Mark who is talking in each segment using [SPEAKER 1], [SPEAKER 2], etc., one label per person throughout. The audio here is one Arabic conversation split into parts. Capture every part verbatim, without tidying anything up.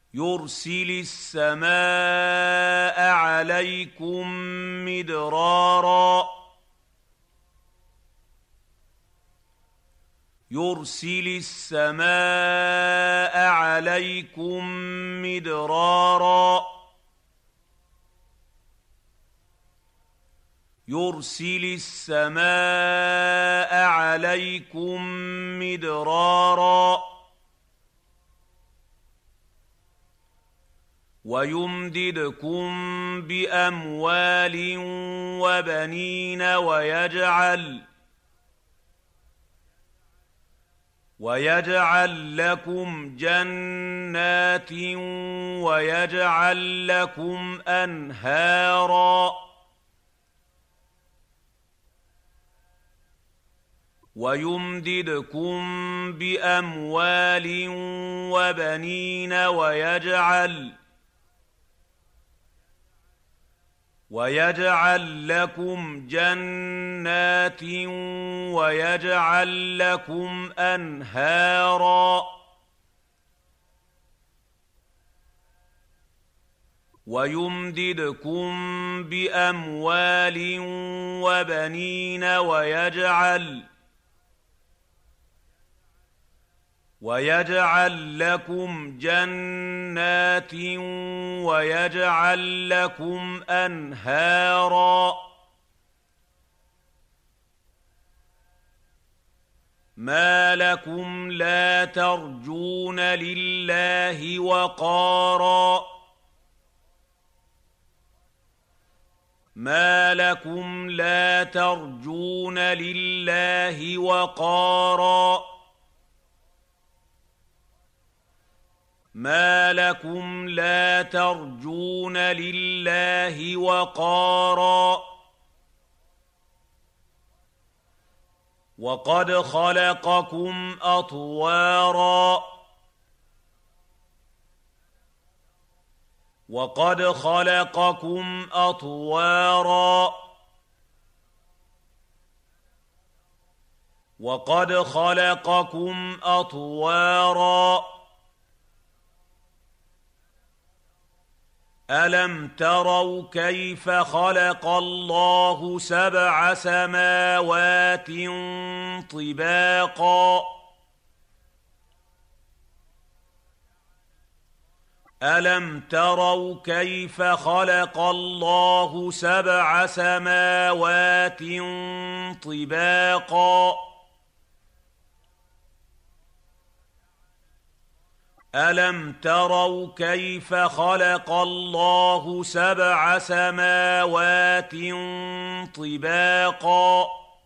[SPEAKER 1] يُرْسِلِ السَّمَاءَ عَلَيْكُم مِّدْرَارًا يُرْسِلِ السَّمَاءَ عَلَيْكُم مِّدْرَارًا يُرْسِلِ السَّمَاءَ عَلَيْكُم مِّدْرَارًا وَيُمْدِدْكُم بِأَمْوَالٍ وَبَنِينَ وَيَجْعَلْ وَيَجْعَل لَّكُمْ جَنَّاتٍ وَيَجْعَل لَّكُمْ أَنْهَارًا وَيُمْدِدْكُم بِأَمْوَالٍ وَبَنِينَ وَيَجْعَل وَيَجْعَل لَّكُمْ جَنَّاتٍ وَيَجْعَل لَّكُمْ أَنْهَارًا وَيُمْدِدْكُم بِأَمْوَالٍ وَبَنِينَ وَيَجْعَل وَيَجْعَل لَّكُمْ جَنَّاتٍ وَيَجْعَل لَّكُمْ أَنْهَارًا مَا لَكُمْ لَا تَرْجُونَ لِلَّهِ وَقَارًا مَا لَكُمْ لَا تَرْجُونَ لِلَّهِ وَقَارًا مَا لَكُمْ لَا تَرْجُونَ لِلَّهِ وَقَارًا وَقَدْ خَلَقَكُمْ أَطْوَارًا وَقَدْ خَلَقَكُمْ أَطْوَارًا وَقَدْ خَلَقَكُمْ أَطْوَارًا أَلَمْ تَرَوْا كَيْفَ خَلَقَ اللَّهُ سَبْعَ سَمَاوَاتٍ طِبَاقًا أَلَمْ تَرَوْا كَيْفَ خَلَقَ اللَّهُ سَبْعَ سَمَاوَاتٍ طِبَاقًا أَلَمْ تَرَوْا كَيْفَ خَلَقَ اللَّهُ سَبْعَ سَمَاوَاتٍ طِبَاقًا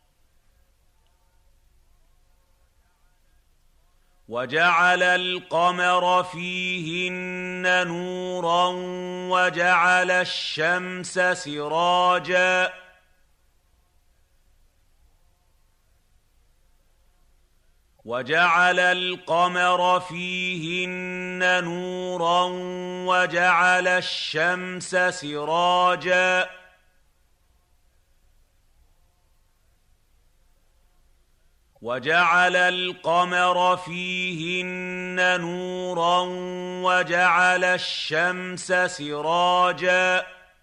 [SPEAKER 1] وَجَعَلَ الْقَمَرَ فِيهِنَّ نُورًا وَجَعَلَ الشَّمْسَ سِرَاجًا وَجَعَلَ الْقَمَرَ فِيهِنَّ نُورًا وَجَعَلَ الشَّمْسَ سِرَاجًا وَجَعَلَ الْقَمَرَ فِيهِنَّ نُورًا وَجَعَلَ الشَّمْسَ سِرَاجًا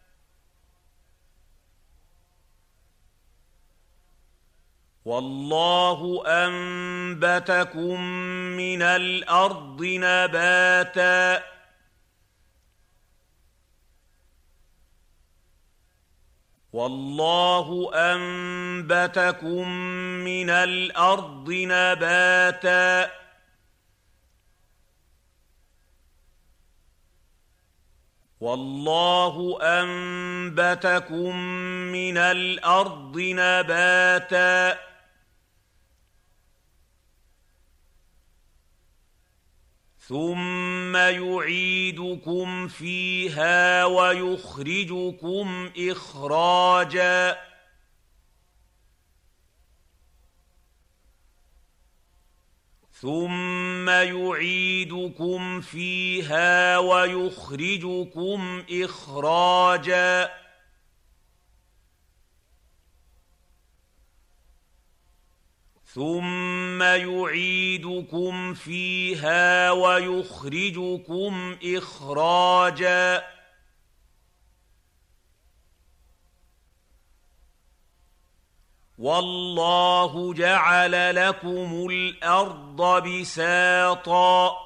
[SPEAKER 1] وَاللَّهُ أَنبَتَكُم مِّنَ الْأَرْضِ نَبَاتًا وَاللَّهُ أَنبَتَكُم مِّنَ الْأَرْضِ نَبَاتًا وَاللَّهُ أَنبَتَكُم مِّنَ الْأَرْضِ نَبَاتًا ثُمَّ يُعِيدُكُمْ فِيهَا وَيُخْرِجُكُمْ إِخْرَاجًا ثُمَّ يُعِيدُكُمْ فِيهَا وَيُخْرِجُكُمْ إِخْرَاجًا ثم يعيدكم فيها ويخرجكم إخراجا والله جعل لكم الأرض بساطا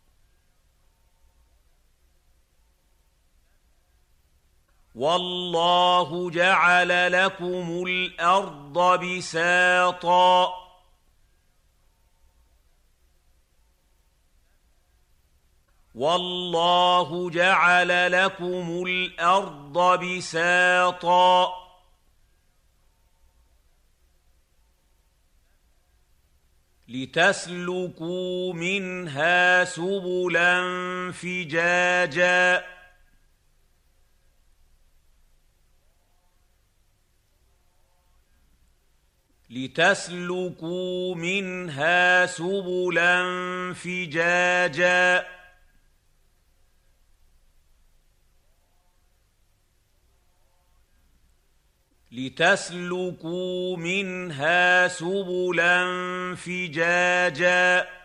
[SPEAKER 1] والله جعل لكم الأرض بساطا والله جعل لكم الأرض بساطا لتسلكوا منها سبلا فجاجا لتسلكوا منها سبلا فجاجا لتسلكوا منها سبلا فجاجا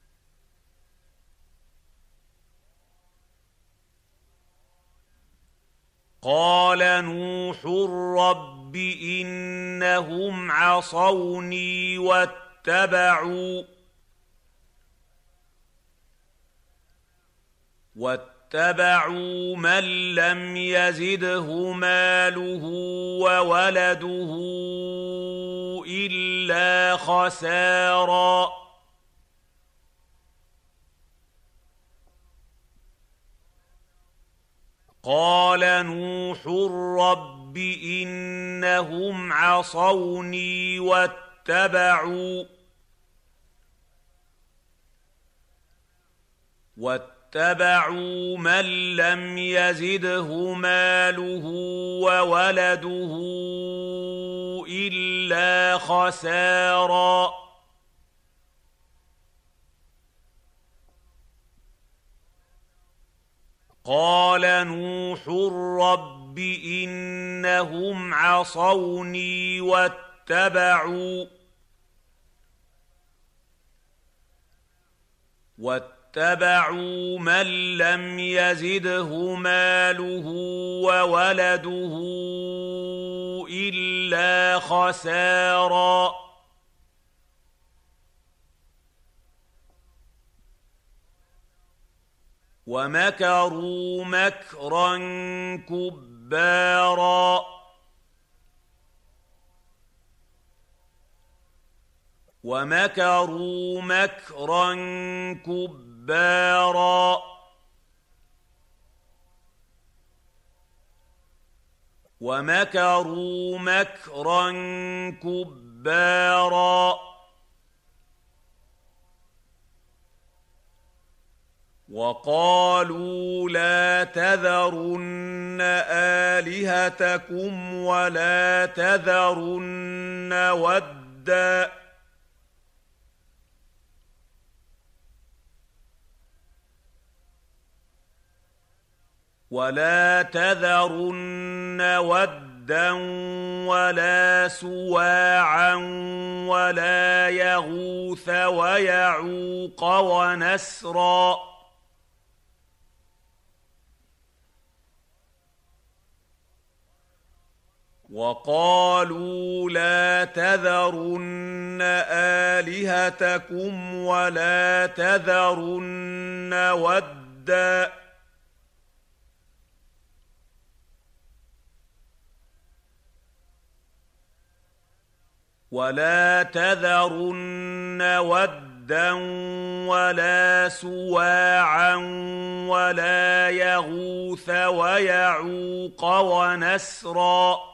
[SPEAKER 1] قال نوح رب إنهم عصوني واتبعوا واتبعوا من لم يزده ماله وولده إلا خسارا قال نوح رب إنهم عصوني واتبعوا واتبعوا من لم يزده ماله وولده إلا خسارا قال نوح رب إنهم عصوني واتبعوا واتبعوا من لم يزده ماله وولده إلا خسارا ومكروا مكرا كبارا ومكروا مكرا كبارا ومكروا مكرا كبارا وقالوا لا تذرن آلهتكم ولا تذرن ودا ولا تذرن ودا ولا سواعا ولا يغوث ويعوق ونسرا وقالوا لا تذرن آلهتكم ولا تذرن ودا ولا تذرن ودا ولا سواعا ولا يغوث ويعوق ونسرا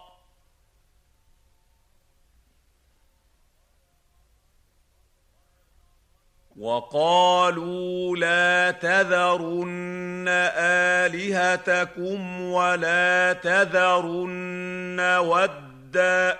[SPEAKER 1] وقالوا لا تذرن آلهتكم ولا تذرن ودا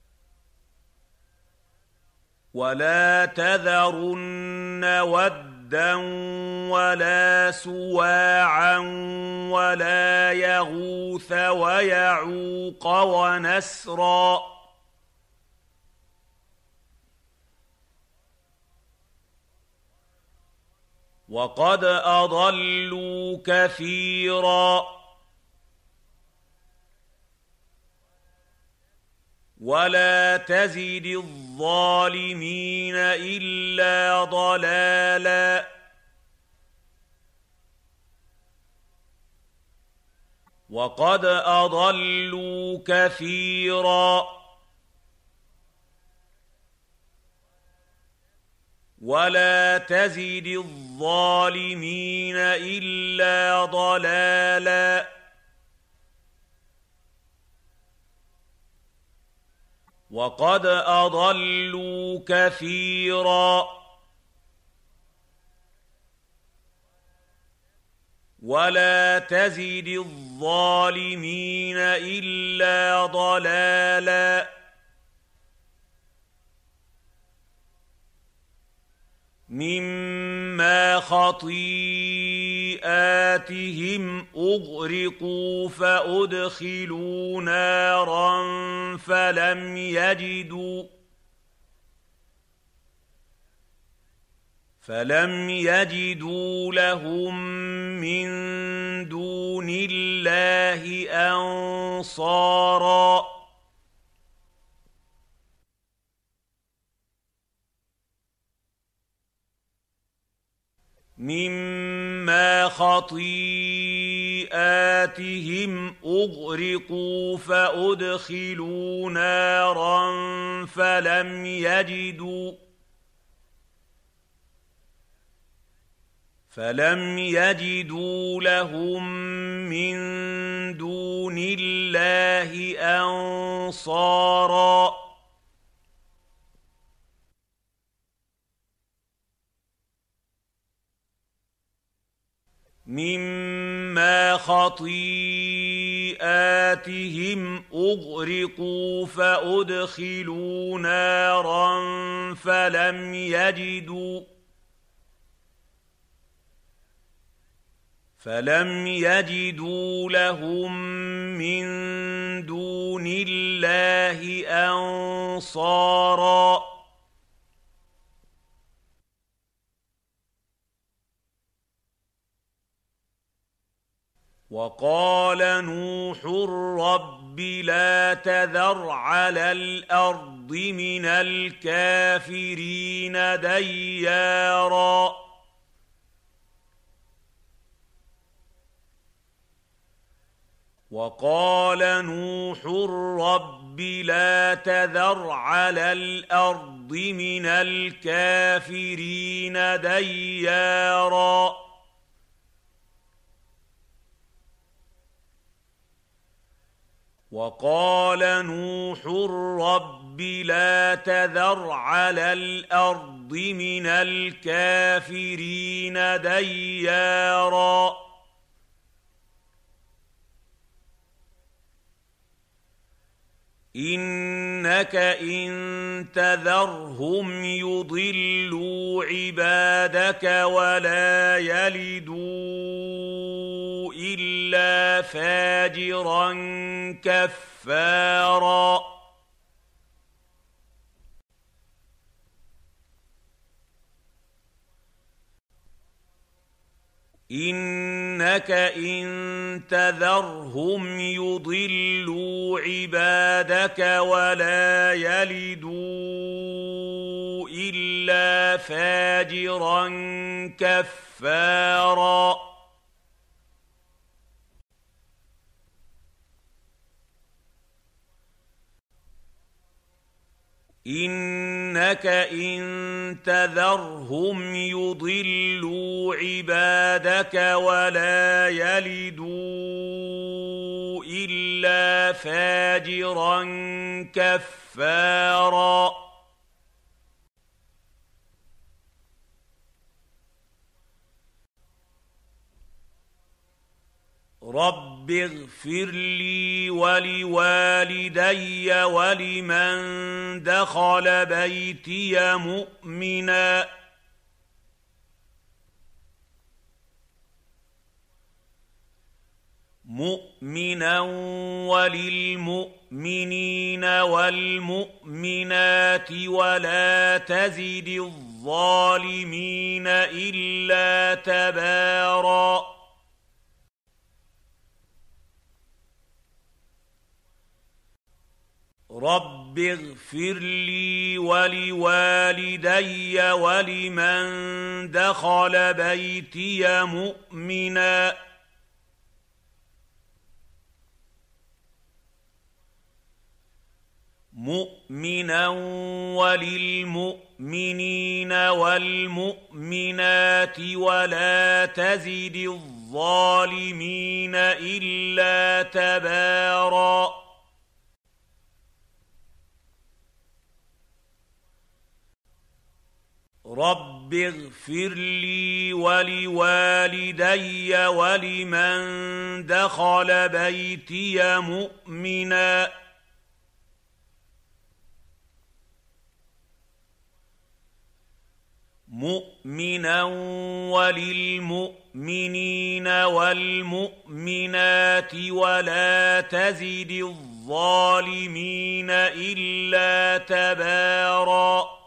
[SPEAKER 1] ولا تذرن ودا وَدًّا وَلَا سُوَاعًا وَلَا يَغُوثَ وَيَعُوقَ وَنَسْرًا. وَقَدْ أَضَلُّوا كَثِيرًا وَلَا تَزِدِ الظَّالِمِينَ إِلَّا ضَلَالًا. وَقَدْ أَضَلُّوا كَثِيرًا وَلَا تَزِدِ الظَّالِمِينَ إِلَّا ضَلَالًا. وَقَدْ أَضَلُّوا كَثِيرًا وَلَا تَزِدِ الظَّالِمِينَ إِلَّا ضَلَالًا. مِّمَّا خَطِيئَاتِهِمْ أُغْرِقُوا فَأُدْخِلُوا نَارًا فَلَمْ يَجِدُوا فَلَمْ يَجِدُوا لَهُم مِّن دُونِ اللَّهِ أَنصَارًا. مِّمَّا خَطِيئَاتِهِمْ أُغْرِقُوا فَأُدْخِلُوا نَارًا فَلَمْ يَجِدُوا فَلَمْ يَجِدُوا لَهُم مِّن دُونِ اللَّهِ أَنصَارًا. مِّمَّا خَطِيئَاتِهِمْ أُغْرِقُوا فَأُدْخِلُوا نَارًا فَلَمْ يَجِدُوا فَلَمْ يَجِدُوا لَهُم مِّن دُونِ اللَّهِ أَنصَارًا. وَقَالَ نُوحٌ رَّبِّ لَا تَذَرْ عَلَى الْأَرْضِ مِنَ الْكَافِرِينَ دَيَّارًا. وَقَالَ نُوحٌ رَّبِّ لَا تَذَرْ عَلَى الْأَرْضِ مِنَ الْكَافِرِينَ دَيَّارًا. وَقَالَ نُوحٌ رَّبِّ لَا تَذَرْ عَلَى الْأَرْضِ مِنَ الْكَافِرِينَ دَيَّارًا. إِنَّكَ إِن تَذَرْهُمْ يُضِلُّوا عِبَادَكَ وَلَا يَلِدُوا إِلَّا فَاجِرًا كَفَّارًا. إِنَّكَ إِن تَذَرْهُمْ يُضِلُّوا عِبَادَكَ وَلَا يَلِدُوا إِلَّا فَاجِرًا كَفَّارًا. إِنَّكَ إِن تَذَرْهُمْ يُضِلُّوا عِبَادَكَ وَلَا يَلِدُوا إِلَّا فَاجِرًا كَفَّارًا. رَبِّ اغْفِرْ لِي وَلِوَالِدَيَّ وَلِمَن دَخَلَ بَيْتِيَ مُؤْمِنًا مؤمنا وللمؤمنين والمؤمنات ولا تزد الظالمين إلا تباراً رب اغفر لي ولوالدي ولمن دخل بيتي مؤمنا مؤمنا وللمؤمنين والمؤمنات ولا تزد الظالمين إلا تباراً رب اغفر لي ولوالدي ولمن دخل بيتي مؤمنا مؤمنا وللمؤمنين والمؤمنات ولا تزد الظالمين إلا تباراً